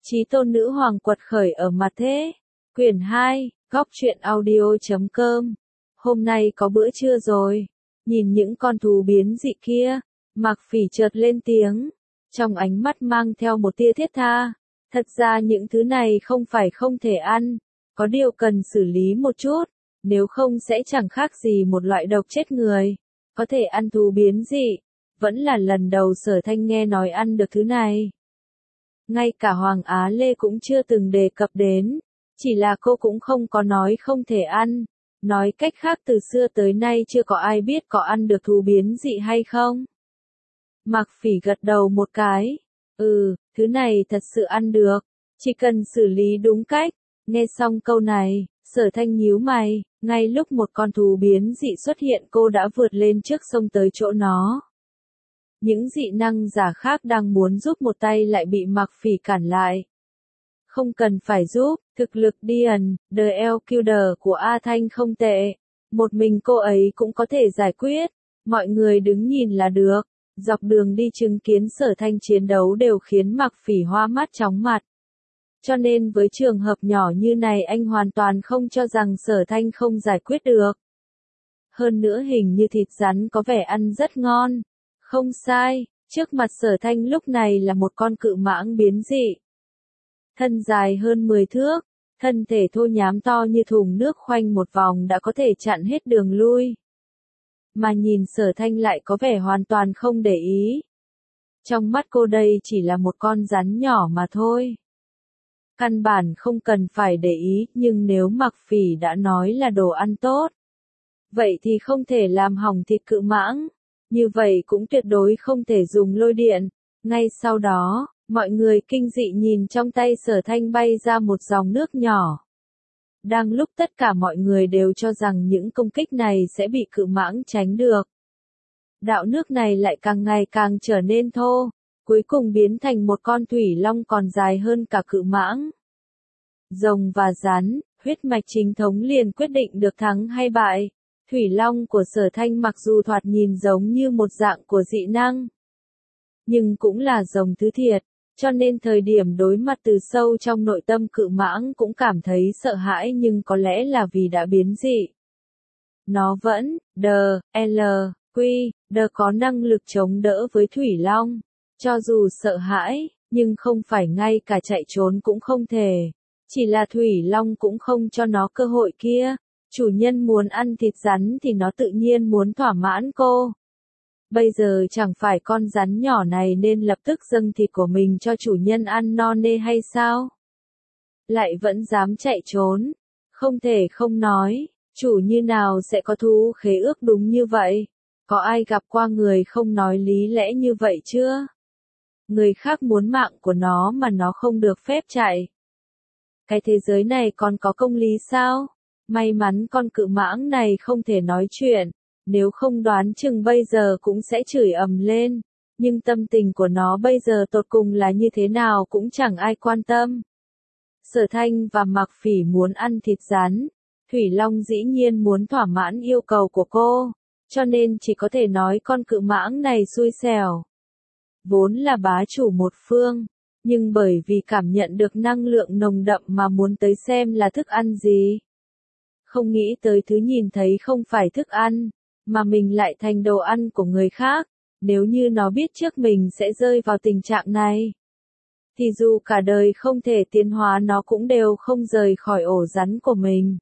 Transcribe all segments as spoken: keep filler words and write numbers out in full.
Chí tôn nữ hoàng quật khởi ở mặt thế. Quyển hai, góc truyện audio chấm com. Hôm nay có bữa trưa rồi. Nhìn những con thú biến dị kia, Mạc Phỉ chợt lên tiếng, trong ánh mắt mang theo một tia thiết tha. Thật ra những thứ này không phải không thể ăn, có điều cần xử lý một chút, nếu không sẽ chẳng khác gì một loại độc chết người. Có thể ăn thú biến dị, vẫn là lần đầu Sở Thanh nghe nói ăn được thứ này. Ngay cả Hoàng Á Lê cũng chưa từng đề cập đến, chỉ là cô cũng không có nói không thể ăn. Nói cách khác từ xưa tới nay chưa có ai biết có ăn được thú biến dị hay không. Mạc Phỉ gật đầu một cái. Ừ, thứ này thật sự ăn được, chỉ cần xử lý đúng cách. Nghe xong câu này, Sở Thanh nhíu mày, ngay lúc một con thú biến dị xuất hiện cô đã vượt lên trước xông tới chỗ nó. Những dị năng giả khác đang muốn giúp một tay lại bị Mạc Phỉ cản lại. Không cần phải giúp, thực lực Dian, The Elder của A Thanh không tệ. Một mình cô ấy cũng có thể giải quyết, mọi người đứng nhìn là được. Dọc đường đi chứng kiến Sở Thanh chiến đấu đều khiến Mạc Phỉ hoa mắt chóng mặt. Cho nên với trường hợp nhỏ như này anh hoàn toàn không cho rằng Sở Thanh không giải quyết được. Hơn nữa hình như thịt rắn có vẻ ăn rất ngon. Không sai, trước mặt Sở Thanh lúc này là một con cự mãng biến dị. Thân dài hơn mười thước, thân thể thô nhám to như thùng nước khoanh một vòng đã có thể chặn hết đường lui. Mà nhìn Sở Thanh lại có vẻ hoàn toàn không để ý. Trong mắt cô đây chỉ là một con rắn nhỏ mà thôi. Căn bản không cần phải để ý, nhưng nếu Mạc Phỉ đã nói là đồ ăn tốt, vậy thì không thể làm hỏng thịt cự mãng. Như vậy cũng tuyệt đối không thể dùng lôi điện. Ngay sau đó, mọi người kinh dị nhìn trong tay Sở Thanh bay ra một dòng nước nhỏ. Đang lúc tất cả mọi người đều cho rằng những công kích này sẽ bị cự mãng tránh được. Đạo nước này lại càng ngày càng trở nên thô, cuối cùng biến thành một con thủy long còn dài hơn cả cự mãng. Rồng và rắn, huyết mạch chính thống liền quyết định được thắng hay bại. Thủy long của Sở Thanh mặc dù thoạt nhìn giống như một dạng của dị năng, nhưng cũng là rồng thứ thiệt, cho nên thời điểm đối mặt từ sâu trong nội tâm cự mãng cũng cảm thấy sợ hãi, nhưng có lẽ là vì đã biến dị. Nó vẫn, đờ, L, Quy, đờ có năng lực chống đỡ với Thủy Long. Cho dù sợ hãi, nhưng không phải ngay cả chạy trốn cũng không thể. Chỉ là Thủy Long cũng không cho nó cơ hội kia. Chủ nhân muốn ăn thịt rắn thì nó tự nhiên muốn thỏa mãn cô. Bây giờ chẳng phải con rắn nhỏ này nên lập tức dâng thịt của mình cho chủ nhân ăn no nê hay sao? Lại vẫn dám chạy trốn. Không thể không nói, chủ như nào sẽ có thú khế ước đúng như vậy? Có ai gặp qua người không nói lý lẽ như vậy chưa? Người khác muốn mạng của nó mà nó không được phép chạy. Cái thế giới này còn có công lý sao? May mắn con cự mãng này không thể nói chuyện, nếu không đoán chừng bây giờ cũng sẽ chửi ầm lên, nhưng tâm tình của nó bây giờ tột cùng là như thế nào cũng chẳng ai quan tâm. Sở Thanh và Mạc Phỉ muốn ăn thịt rắn, Thủy Long dĩ nhiên muốn thỏa mãn yêu cầu của cô, cho nên chỉ có thể nói con cự mãng này xui xẻo. Vốn là bá chủ một phương, nhưng bởi vì cảm nhận được năng lượng nồng đậm mà muốn tới xem là thức ăn gì. Không nghĩ tới thứ nhìn thấy không phải thức ăn, mà mình lại thành đồ ăn của người khác. Nếu như nó biết trước mình sẽ rơi vào tình trạng này, thì dù cả đời không thể tiến hóa nó cũng đều không rời khỏi ổ rắn của mình.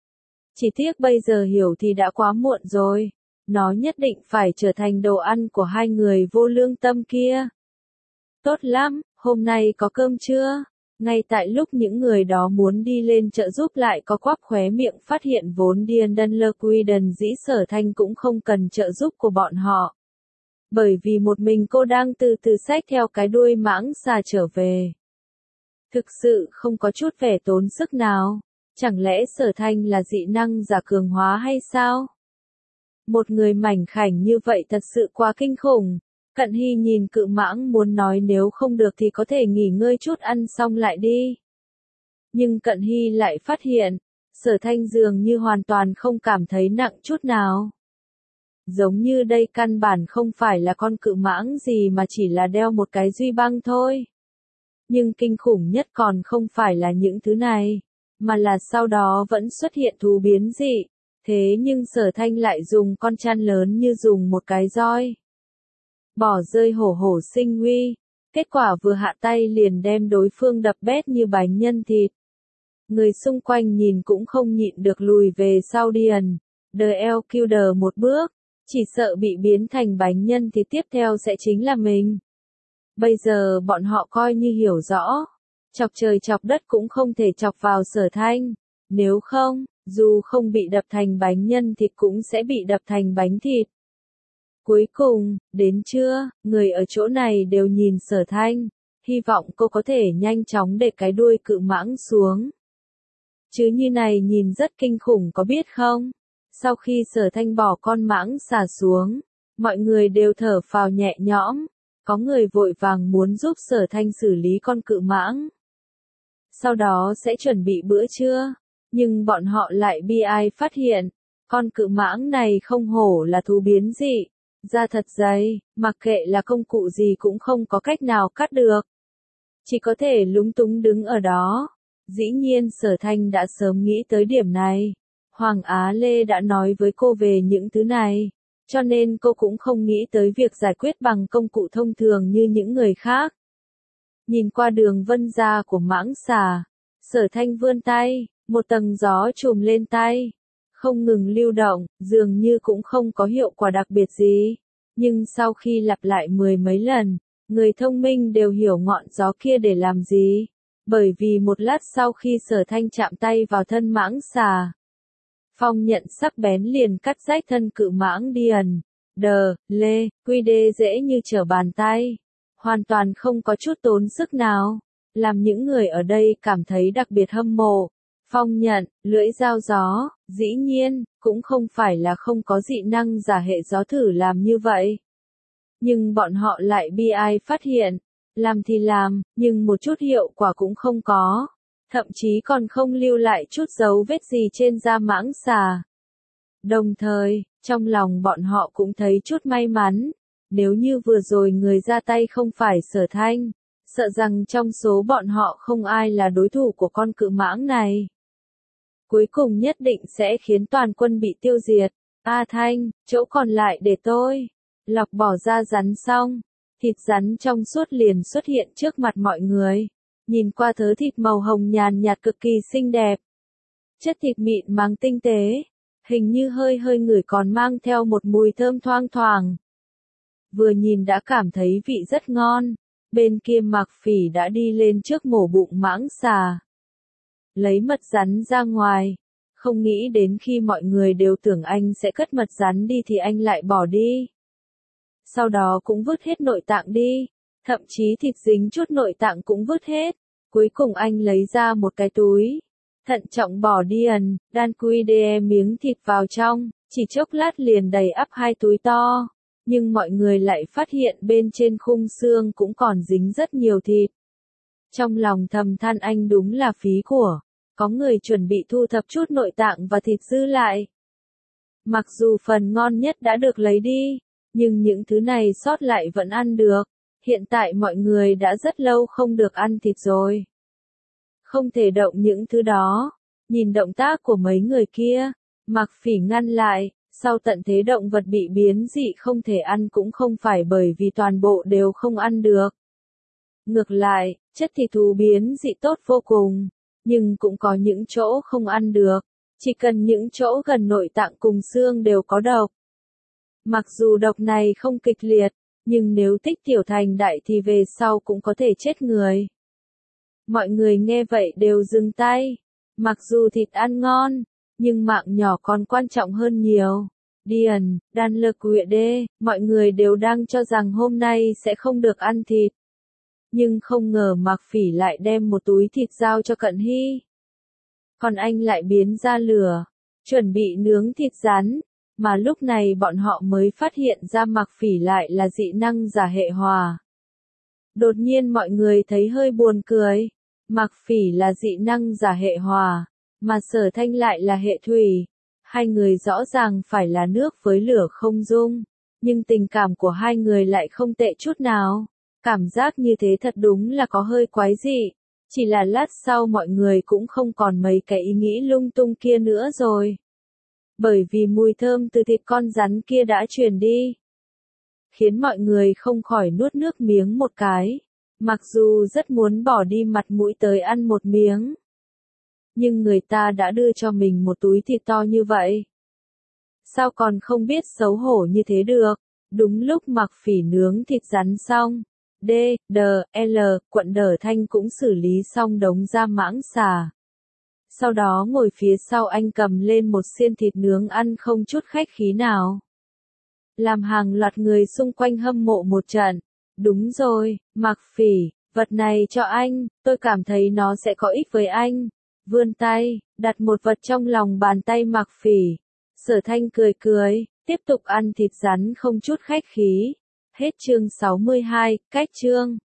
Chỉ tiếc bây giờ hiểu thì đã quá muộn rồi. Nó nhất định phải trở thành đồ ăn của hai người vô lương tâm kia. Tốt lắm, hôm nay có cơm chưa? Ngay tại lúc những người đó muốn đi lên trợ giúp lại có quắp khóe miệng phát hiện vốn Dian Dunlequiden dĩ Sở Thanh cũng không cần trợ giúp của bọn họ. Bởi vì một mình cô đang từ từ xách theo cái đuôi mãng xà trở về. Thực sự không có chút vẻ tốn sức nào. Chẳng lẽ Sở Thanh là dị năng giả cường hóa hay sao? Một người mảnh khảnh như vậy thật sự quá kinh khủng. Cận Hy nhìn cự mãng muốn nói nếu không được thì có thể nghỉ ngơi chút ăn xong lại đi. Nhưng Cận Hy lại phát hiện, Sở Thanh dường như hoàn toàn không cảm thấy nặng chút nào. Giống như đây căn bản không phải là con cự mãng gì mà chỉ là đeo một cái duy băng thôi. Nhưng kinh khủng nhất còn không phải là những thứ này, mà là sau đó vẫn xuất hiện thú biến dị. Thế nhưng Sở Thanh lại dùng con chăn lớn như dùng một cái roi. Bỏ rơi hổ hổ sinh uy. Kết quả vừa hạ tay liền đem đối phương đập bét như bánh nhân thịt. Người xung quanh nhìn cũng không nhịn được lùi về sau điền. The Elder một bước, chỉ sợ bị biến thành bánh nhân thì tiếp theo sẽ chính là mình. Bây giờ bọn họ coi như hiểu rõ. Chọc trời chọc đất cũng không thể chọc vào Sở Thanh. Nếu không, dù không bị đập thành bánh nhân thịt cũng sẽ bị đập thành bánh thịt. Cuối cùng, đến trưa, người ở chỗ này đều nhìn Sở Thanh, hy vọng cô có thể nhanh chóng để cái đuôi cự mãng xuống. Chứ như này nhìn rất kinh khủng có biết không? Sau khi Sở Thanh bỏ con mãng xà xuống, mọi người đều thở phào nhẹ nhõm, có người vội vàng muốn giúp Sở Thanh xử lý con cự mãng. Sau đó sẽ chuẩn bị bữa trưa, nhưng bọn họ lại bi ai phát hiện, con cự mãng này không hổ là thú biến dị. Da thật dày, mặc kệ là công cụ gì cũng không có cách nào cắt được. Chỉ có thể lúng túng đứng ở đó. Dĩ nhiên Sở Thanh đã sớm nghĩ tới điểm này. Hoàng Á Lê đã nói với cô về những thứ này. Cho nên cô cũng không nghĩ tới việc giải quyết bằng công cụ thông thường như những người khác. Nhìn qua đường vân da của mãng xà. Sở Thanh vươn tay, một tầng gió trùm lên tay. Không ngừng lưu động, dường như cũng không có hiệu quả đặc biệt gì. Nhưng sau khi lặp lại mười mấy lần, người thông minh đều hiểu ngọn gió kia để làm gì. Bởi vì một lát sau khi Sở Thanh chạm tay vào thân mãng xà, phong nhận sắc bén liền cắt rách thân cự mãng điền. Đờ, lê, quy đê dễ như trở bàn tay. Hoàn toàn không có chút tốn sức nào. Làm những người ở đây cảm thấy đặc biệt hâm mộ. Phong nhận, lưỡi dao gió, dĩ nhiên, cũng không phải là không có dị năng giả hệ gió thử làm như vậy. Nhưng bọn họ lại bi ai phát hiện, làm thì làm, nhưng một chút hiệu quả cũng không có. Thậm chí còn không lưu lại chút dấu vết gì trên da mãng xà. Đồng thời, trong lòng bọn họ cũng thấy chút may mắn. Nếu như vừa rồi người ra tay không phải Sở Thanh, sợ rằng trong số bọn họ không ai là đối thủ của con cự mãng này. Cuối cùng nhất định sẽ khiến toàn quân bị tiêu diệt. A Thanh, chỗ còn lại để tôi. Lọc bỏ ra rắn xong, thịt rắn trong suốt liền xuất hiện trước mặt mọi người. Nhìn qua thớ thịt màu hồng nhàn nhạt cực kỳ xinh đẹp. Chất thịt mịn màng tinh tế, hình như hơi hơi ngửi còn mang theo một mùi thơm thoang thoảng. Vừa nhìn đã cảm thấy vị rất ngon. Bên kia Mạc Phỉ đã đi lên trước mổ bụng mãng xà. Lấy mật rắn ra ngoài. Không nghĩ đến khi mọi người đều tưởng anh sẽ cất mật rắn đi thì anh lại bỏ đi. Sau đó cũng vứt hết nội tạng đi. Thậm chí thịt dính chút nội tạng cũng vứt hết. Cuối cùng anh lấy ra một cái túi. Thận trọng bỏ điền, đan quy đê miếng thịt vào trong. Chỉ chốc lát liền đầy ắp hai túi to. Nhưng mọi người lại phát hiện bên trên khung xương cũng còn dính rất nhiều thịt. Trong lòng thầm than anh đúng là phí của. Có người chuẩn bị thu thập chút nội tạng và thịt dư lại. Mặc dù phần ngon nhất đã được lấy đi, nhưng những thứ này sót lại vẫn ăn được. Hiện tại mọi người đã rất lâu không được ăn thịt rồi. Không thể động những thứ đó. Nhìn động tác của mấy người kia, Mạc Phỉ ngăn lại. Sau tận thế động vật bị biến dị không thể ăn cũng không phải bởi vì toàn bộ đều không ăn được. Ngược lại, chất thịt thú biến dị tốt vô cùng, nhưng cũng có những chỗ không ăn được. Chỉ cần những chỗ gần nội tạng cùng xương đều có độc. Mặc dù độc này không kịch liệt, nhưng nếu tích tiểu thành đại thì về sau cũng có thể chết người. Mọi người nghe vậy đều dừng tay. Mặc dù thịt ăn ngon, nhưng mạng nhỏ còn quan trọng hơn nhiều. Điền, đan lực quỵ đê, mọi người đều đang cho rằng hôm nay sẽ không được ăn thịt. Nhưng không ngờ Mạc Phỉ lại đem một túi thịt giao cho Cận Hy. Còn anh lại biến ra lửa, chuẩn bị nướng thịt rắn. Mà lúc này bọn họ mới phát hiện ra Mạc Phỉ lại là dị năng giả hệ hỏa. Đột nhiên mọi người thấy hơi buồn cười. Mạc Phỉ là dị năng giả hệ hỏa, mà Sở Thanh lại là hệ thủy. Hai người rõ ràng phải là nước với lửa không dung, nhưng tình cảm của hai người lại không tệ chút nào. Cảm giác như thế thật đúng là có hơi quái dị. Chỉ là lát sau mọi người cũng không còn mấy cái ý nghĩ lung tung kia nữa rồi. Bởi vì mùi thơm từ thịt con rắn kia đã truyền đi. Khiến mọi người không khỏi nuốt nước miếng một cái. Mặc dù rất muốn bỏ đi mặt mũi tới ăn một miếng. Nhưng người ta đã đưa cho mình một túi thịt to như vậy. Sao còn không biết xấu hổ như thế được? Đúng lúc Mặc Phỉ nướng thịt rắn xong. D, D, L, quận Đở Thanh cũng xử lý xong đống da mãng xà. Sau đó ngồi phía sau anh cầm lên một xiên thịt nướng ăn không chút khách khí nào. Làm hàng loạt người xung quanh hâm mộ một trận. Đúng rồi, Mặc Phỉ, vật này cho anh, tôi cảm thấy nó sẽ có ích với anh. Vươn tay, đặt một vật trong lòng bàn tay Mặc Phỉ. Sở Thanh cười cười, tiếp tục ăn thịt rắn không chút khách khí. Hết chương sáu mươi hai, cách chương.